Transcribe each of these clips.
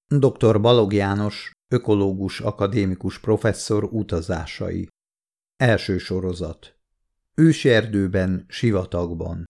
Dr. Balogh János, ökológus akadémikus professzor utazásai. Első sorozat. Őserdőben, sivatagban.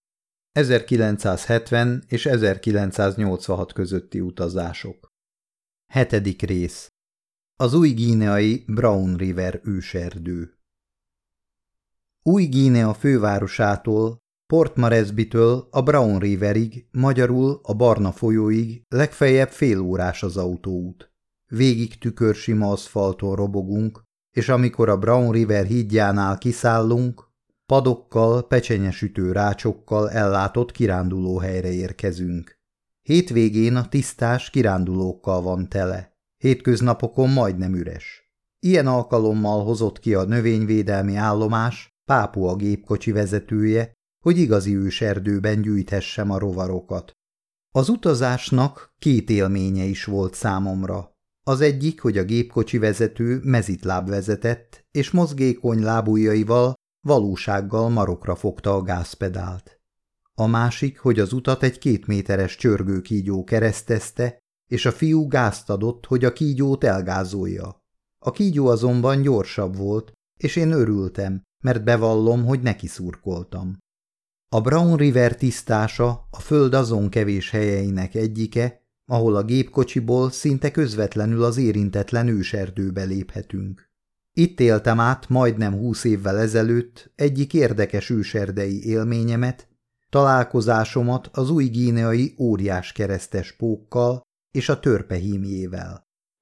1970 és 1986 közötti utazások. 7. rész. Az új-guineai Brown River őserdő. Új-Guinea fővárosától, Port Moresby-től a Brown Riverig, magyarul a Barna folyóig legfeljebb fél órás az autóút. Végig tükörsima aszfalton robogunk, és amikor a Brown River hídjánál kiszállunk, padokkal, pecsenyesütő rácsokkal ellátott kirándulóhelyre érkezünk. Hétvégén a tisztás kirándulókkal van tele, hétköznapokon majdnem üres. Ilyen alkalommal hozott ki a növényvédelmi állomás Pápua gépkocsi vezetője, hogy igazi őserdőben gyűjthessem a rovarokat. Az utazásnak két élménye is volt számomra. Az egyik, hogy a gépkocsi vezető mezitláb vezetett, és mozgékony lábujjaival valósággal marokra fogta a gázpedált. A másik, hogy az utat egy 2 méteres csörgőkígyó keresztezte, és a fiú gázt adott, hogy a kígyót elgázolja. A kígyó azonban gyorsabb volt, és én örültem, mert bevallom, hogy neki szurkoltam. A Brown River tisztása a föld azon kevés helyeinek egyike, ahol a gépkocsiból szinte közvetlenül az érintetlen őserdőbe léphetünk. Itt éltem át majdnem 20 évvel ezelőtt egyik érdekes őserdei élményemet, találkozásomat az új-guineai óriás keresztes pókkal és a törpehímjével.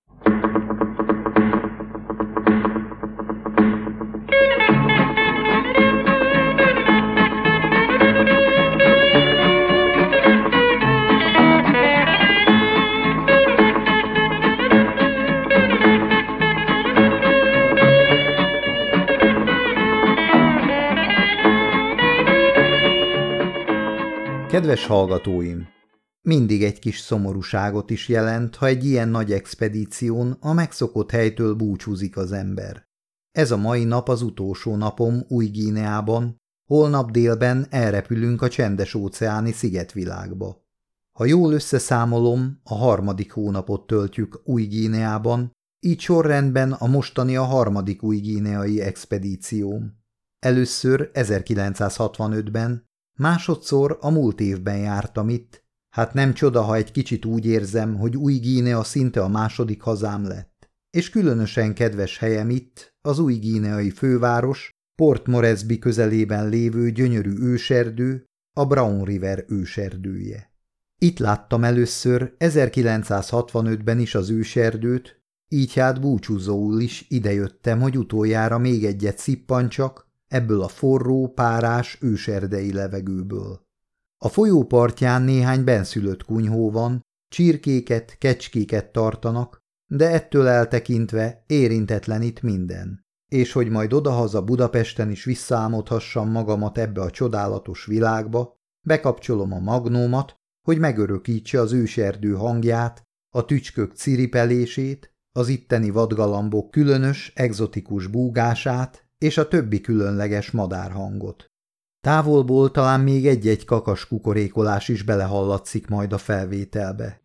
Kedves hallgatóim! Mindig egy kis szomorúságot is jelent, ha egy ilyen nagy expedíción a megszokott helytől búcsúzik az ember. Ez a mai nap az utolsó napom Új-Guineában, holnap délben elrepülünk a csendes-óceáni szigetvilágba. Ha jól összeszámolom, a 3. hónapot töltjük Új-Guineában, így sorrendben a mostani a 3. új-guineai expedícióm. Először 1965-ben, másodszor a múlt évben jártam itt, hát nem csoda, ha egy kicsit úgy érzem, hogy Új-Guinea szinte a második hazám lett. És különösen kedves helyem itt, az új-guineai főváros, Port Moresby közelében lévő gyönyörű őserdő, a Brown River őserdője. Itt láttam először 1965-ben is az őserdőt, így hát búcsúzóul is idejöttem, hogy utoljára még egyet szippantsak, ebből a forró, párás őserdei levegőből. A folyó partján néhány benszülött kunyhó van, csirkéket, kecskéket tartanak, de ettől eltekintve érintetlen itt minden. És hogy majd odahaza Budapesten is visszaálmodhassam magamat ebbe a csodálatos világba, bekapcsolom a magnómat, hogy megörökítse az őserdő hangját, a tücskök ciripelését, az itteni vadgalambok különös, egzotikus búgását, és a többi különleges madárhangot. Távolból talán még egy-egy kakas kukorékolás is belehallatszik majd a felvételbe.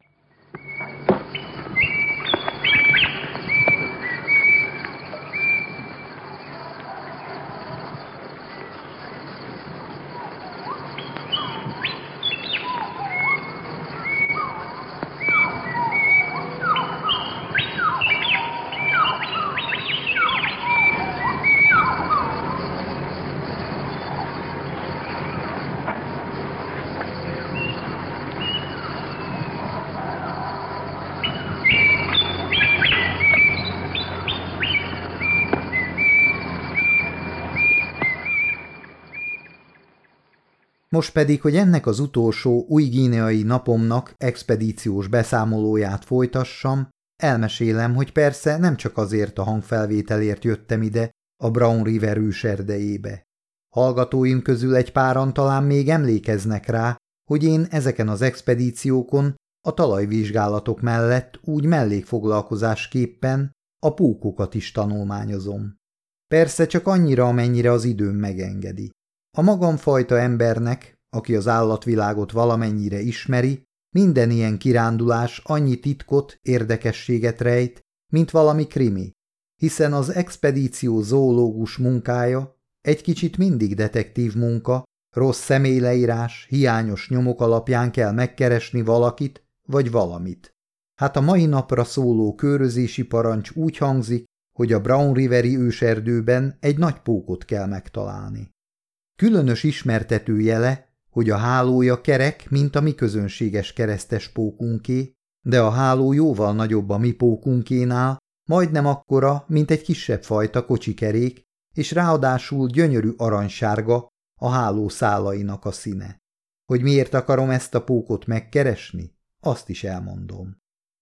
Most pedig, hogy ennek az utolsó új-guineai napomnak expedíciós beszámolóját folytassam, elmesélem, hogy persze nem csak azért a hangfelvételért jöttem ide, a Brown River őserdejébe. Hallgatóim közül egy páran talán még emlékeznek rá, hogy én ezeken az expedíciókon a talajvizsgálatok mellett úgy mellékfoglalkozásképpen a pókokat is tanulmányozom. Persze csak annyira, amennyire az időm megengedi. A magamfajta embernek, aki az állatvilágot valamennyire ismeri, Minden ilyen kirándulás annyi titkot, érdekességet rejt, mint valami krimi, hiszen az expedíció zoológus munkája egy kicsit mindig detektív munka, rossz személyleírás, hiányos nyomok alapján kell megkeresni valakit vagy valamit. Hát a mai napra szóló körözési parancs úgy hangzik, hogy a Brown Riveri őserdőben egy nagy pókot kell megtalálni. Különös ismertető jele, hogy a hálója kerek, mint a mi közönséges keresztes pókunké, de a háló jóval nagyobb a mi pókunkénál, majdnem akkora, mint egy kisebb fajta kocsikerék, és ráadásul gyönyörű aranysárga a háló szálainak a színe. Hogy miért akarom ezt a pókot megkeresni, azt is elmondom.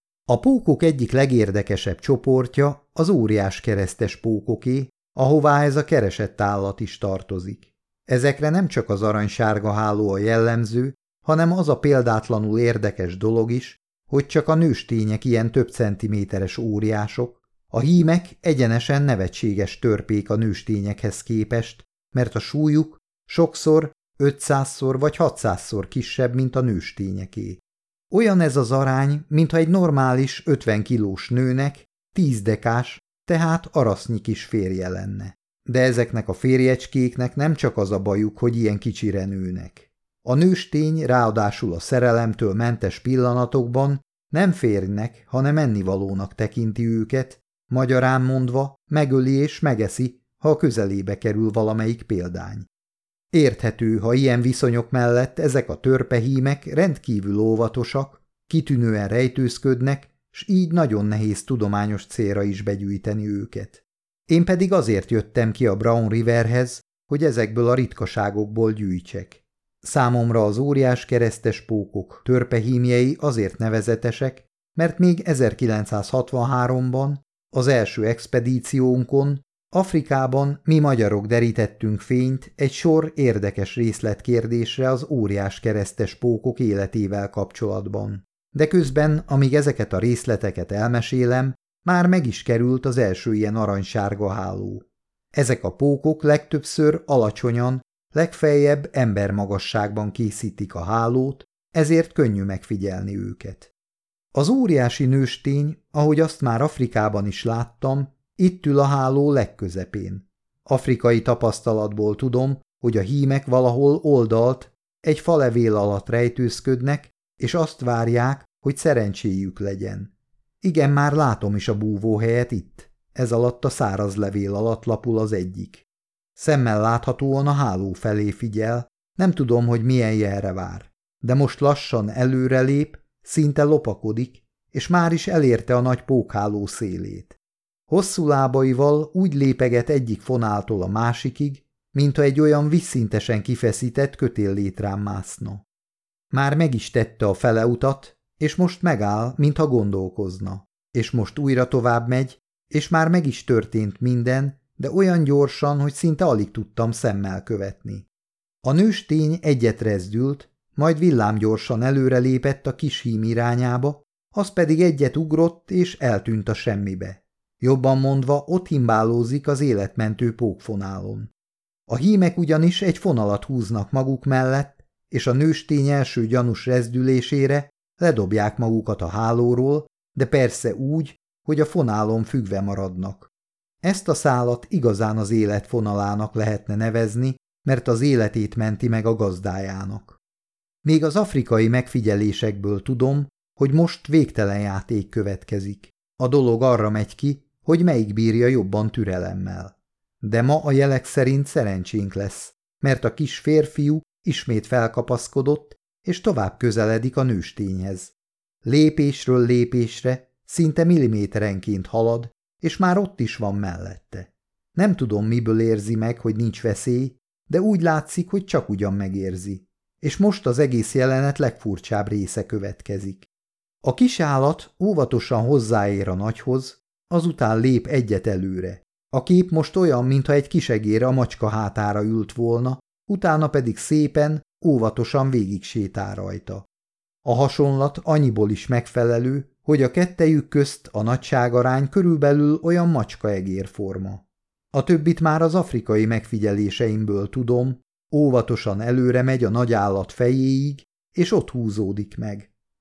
A pókok egyik legérdekesebb csoportja az óriás keresztes pókoké, ahová ez a keresett állat is tartozik. Ezekre nem csak az aranysárga háló a jellemző, hanem az a példátlanul érdekes dolog is, hogy csak a nőstények ilyen több centiméteres óriások, a hímek egyenesen nevetséges törpék a nőstényekhez képest, mert a súlyuk sokszor 500-szor vagy 600-szor kisebb, mint a nőstényeké. Olyan ez az arány, mintha egy normális 50 kilós nőnek 10 dekás, tehát arasznyi kis férje lenne. De ezeknek a férjecskéknek nem csak az a bajuk, hogy ilyen kicsire nőnek. A nőstény ráadásul a szerelemtől mentes pillanatokban nem férjnek, hanem ennivalónak tekinti őket, magyarán mondva megöli és megeszi, ha a közelébe kerül valamelyik példány. Érthető, ha ilyen viszonyok mellett ezek a törpehímek rendkívül óvatosak, kitűnően rejtőzködnek, s így nagyon nehéz tudományos célra is begyűjteni őket. Én pedig azért jöttem ki a Brown Riverhez, hogy ezekből a ritkaságokból gyűjtsek. Számomra az óriás keresztes pókok törpehímjei azért nevezetesek, mert még 1963-ban, az első expedíciónkon, Afrikában mi magyarok derítettünk fényt egy sor érdekes részletkérdésre az óriás keresztes pókok életével kapcsolatban. De közben, amíg ezeket a részleteket elmesélem, már meg is került az első ilyen aranysárga háló. Ezek a pókok legtöbbször alacsonyan, legfeljebb embermagasságban készítik a hálót, ezért könnyű megfigyelni őket. Az óriási nőstény, ahogy azt már Afrikában is láttam, itt ül a háló legközepén. Afrikai tapasztalatból tudom, hogy a hímek valahol oldalt, egy falevél alatt rejtőzködnek, és azt várják, hogy szerencséjük legyen. Igen, már látom is a búvóhelyet itt. Ez alatt a száraz levél alatt lapul az egyik. Szemmel láthatóan a háló felé figyel, nem tudom, hogy milyen jelre vár. De most lassan előrelép, szinte lopakodik, és már is elérte a nagy pókháló szélét. Hosszú lábaival úgy lépeget egyik fonáltól a másikig, mintha egy olyan vízszintesen kifeszített kötéllétrán mászna. Már meg is tette a fele utat, és most megáll, mintha gondolkozna. És most újra tovább megy, és már meg is történt minden, de olyan gyorsan, hogy szinte alig tudtam szemmel követni. A nőstény egyet rezdült, majd villámgyorsan előrelépett a kis hím irányába, az pedig egyet ugrott, és eltűnt a semmibe. Jobban mondva, ott himbálózik az életmentő pókfonálon. A hímek ugyanis egy fonalat húznak maguk mellett, és a nőstény első gyanús rezdülésére ledobják magukat a hálóról, de persze úgy, hogy a fonálon függve maradnak. Ezt a szálat igazán az élet fonalának lehetne nevezni, mert az életét menti meg a gazdájának. Még az afrikai megfigyelésekből tudom, hogy most végtelen játék következik. A dolog arra megy ki, hogy melyik bírja jobban türelemmel. De ma a jelek szerint szerencsénk lesz, mert a kis férfiú ismét felkapaszkodott, és tovább közeledik a nőstényhez. Lépésről lépésre, szinte milliméterenként halad, és már ott is van mellette. Nem tudom, miből érzi meg, hogy nincs veszély, de úgy látszik, hogy csak ugyan megérzi. És most az egész jelenet legfurcsább része következik. A kis állat óvatosan hozzáér a nagyhoz, azután lép egyet előre. A kép most olyan, mintha egy kisegér a macska hátára ült volna, utána pedig szépen, óvatosan végig sétál rajta. A hasonlat annyiból is megfelelő, hogy a kettejük közt a nagyságarány körülbelül olyan macska-egér forma. A többit már az afrikai megfigyeléseimből tudom, óvatosan előre megy a nagy állat fejéig, és ott húzódik meg.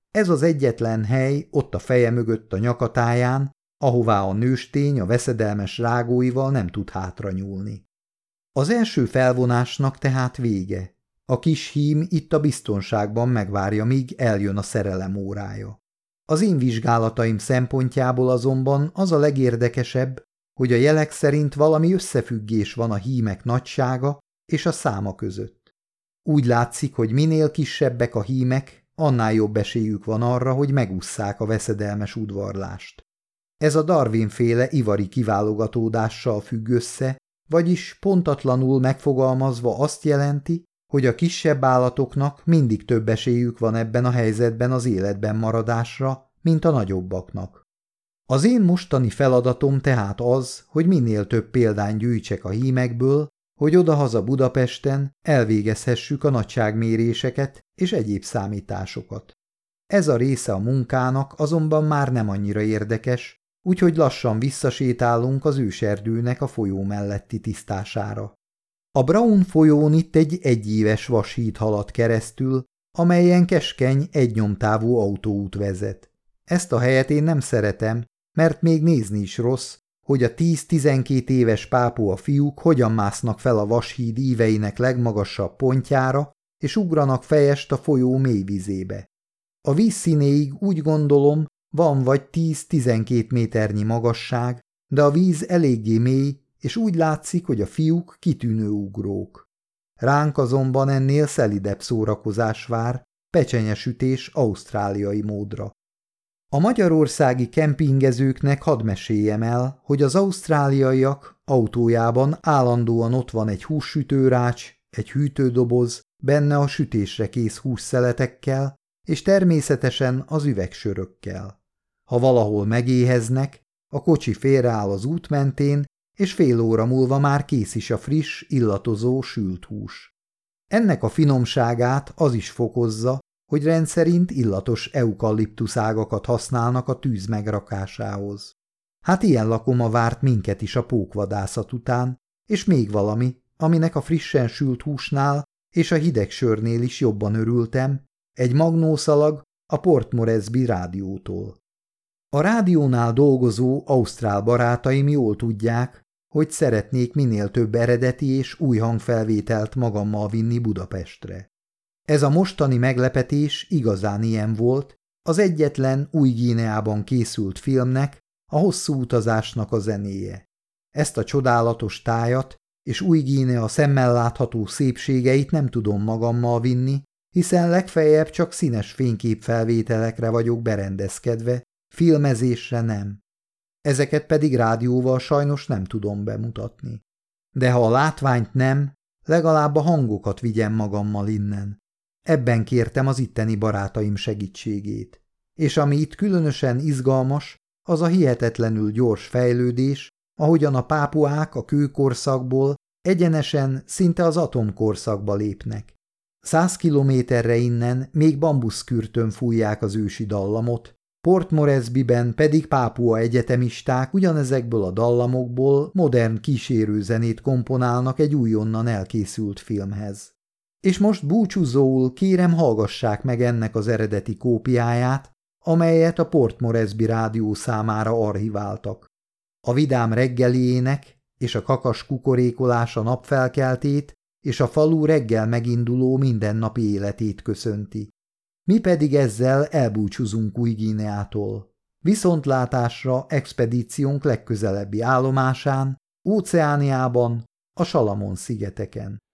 Ez az egyetlen hely ott a feje mögött a nyakatáján, ahová a nőstény a veszedelmes rágóival nem tud hátranyúlni. Az első felvonásnak tehát vége. A kis hím itt a biztonságban megvárja, míg eljön a szerelem órája. Az én vizsgálataim szempontjából azonban az a legérdekesebb, hogy a jelek szerint valami összefüggés van a hímek nagysága és a száma között. Úgy látszik, hogy minél kisebbek a hímek, annál jobb esélyük van arra, hogy megússzák a veszedelmes udvarlást. Ez a Darwin-féle ivari kiválogatódással függ össze, vagyis pontatlanul megfogalmazva azt jelenti, hogy a kisebb állatoknak mindig több esélyük van ebben a helyzetben az életben maradásra, mint a nagyobbaknak. Az én mostani feladatom tehát az, hogy minél több példányt gyűjtsek a hímekből, hogy odahaza Budapesten elvégezhessük a nagyságméréseket és egyéb számításokat. Ez a része a munkának azonban már nem annyira érdekes, úgyhogy lassan visszasétálunk az őserdőnek a folyó melletti tisztására. A Braun folyón itt egy egyéves vashíd halad keresztül, amelyen keskeny, egynyomtávú autóút vezet. Ezt a helyet én nem szeretem, mert még nézni is rossz, hogy a 10-12 éves pápua fiúk hogyan másznak fel a vashíd íveinek legmagasabb pontjára, és ugranak fejest a folyó mélyvizébe. A víz színéig úgy gondolom, van vagy 10-12 méternyi magasság, de a víz eléggé mély, és úgy látszik, hogy a fiúk kitűnő ugrók. Ránk azonban ennél szelidebb szórakozás vár, pecsenyesütés ausztráliai módra. A magyarországi kempingezőknek hadd meséljem el, hogy az ausztráliaiak autójában állandóan ott van egy hússütőrács, egy hűtődoboz, benne a sütésre kész hússzeletekkel, és természetesen az üvegsörökkel. Ha valahol megéheznek, a kocsi félreáll az út mentén, és fél óra múlva már kész is a friss, illatozó sült hús. Ennek a finomságát az is fokozza, hogy rendszerint illatos eukaliptuszágakat használnak a tűz megrakásához. Hát ilyen lakoma várt minket is a pókvadászat után, és még valami, aminek a frissen sült húsnál és a hideg sörnél is jobban örültem, egy magnószalag a Port Moresby rádiótól. A rádiónál dolgozó ausztrál barátaim jól tudják, hogy szeretnék minél több eredeti és új hangfelvételt magammal vinni Budapestre. Ez a mostani meglepetés igazán ilyen volt, az egyetlen Új-Guineában készült filmnek, a hosszú utazásnak a zenéje. Ezt a csodálatos tájat és Új-Guinea szemmel látható szépségeit nem tudom magammal vinni, hiszen legfeljebb csak színes fényképfelvételekre vagyok berendezkedve, filmezésre nem. Ezeket pedig rádióval sajnos nem tudom bemutatni. De ha a látványt nem, legalább a hangokat vigyem magammal innen. Ebben kértem az itteni barátaim segítségét. És ami itt különösen izgalmas, az a hihetetlenül gyors fejlődés, ahogyan a pápuák a kőkorszakból egyenesen szinte az atomkorszakba lépnek. 100 kilométerre innen még bambuszkürtön fújják az ősi dallamot, Port Moresbyben pedig pápua egyetemisták ugyanezekből a dallamokból modern kísérőzenét komponálnak egy újonnan elkészült filmhez. És most búcsúzóul kérem hallgassák meg ennek az eredeti kópiáját, amelyet a Port Moresby rádió számára archiváltak. A vidám reggeliének és a kakas kukorékolás a napfelkeltét és a falu reggel meginduló mindennapi életét köszönti. Mi pedig ezzel elbúcsúzunk Új-Guineától. Viszontlátásra expedíciónk legközelebbi állomásán, Óceániában, a Salamon-szigeteken.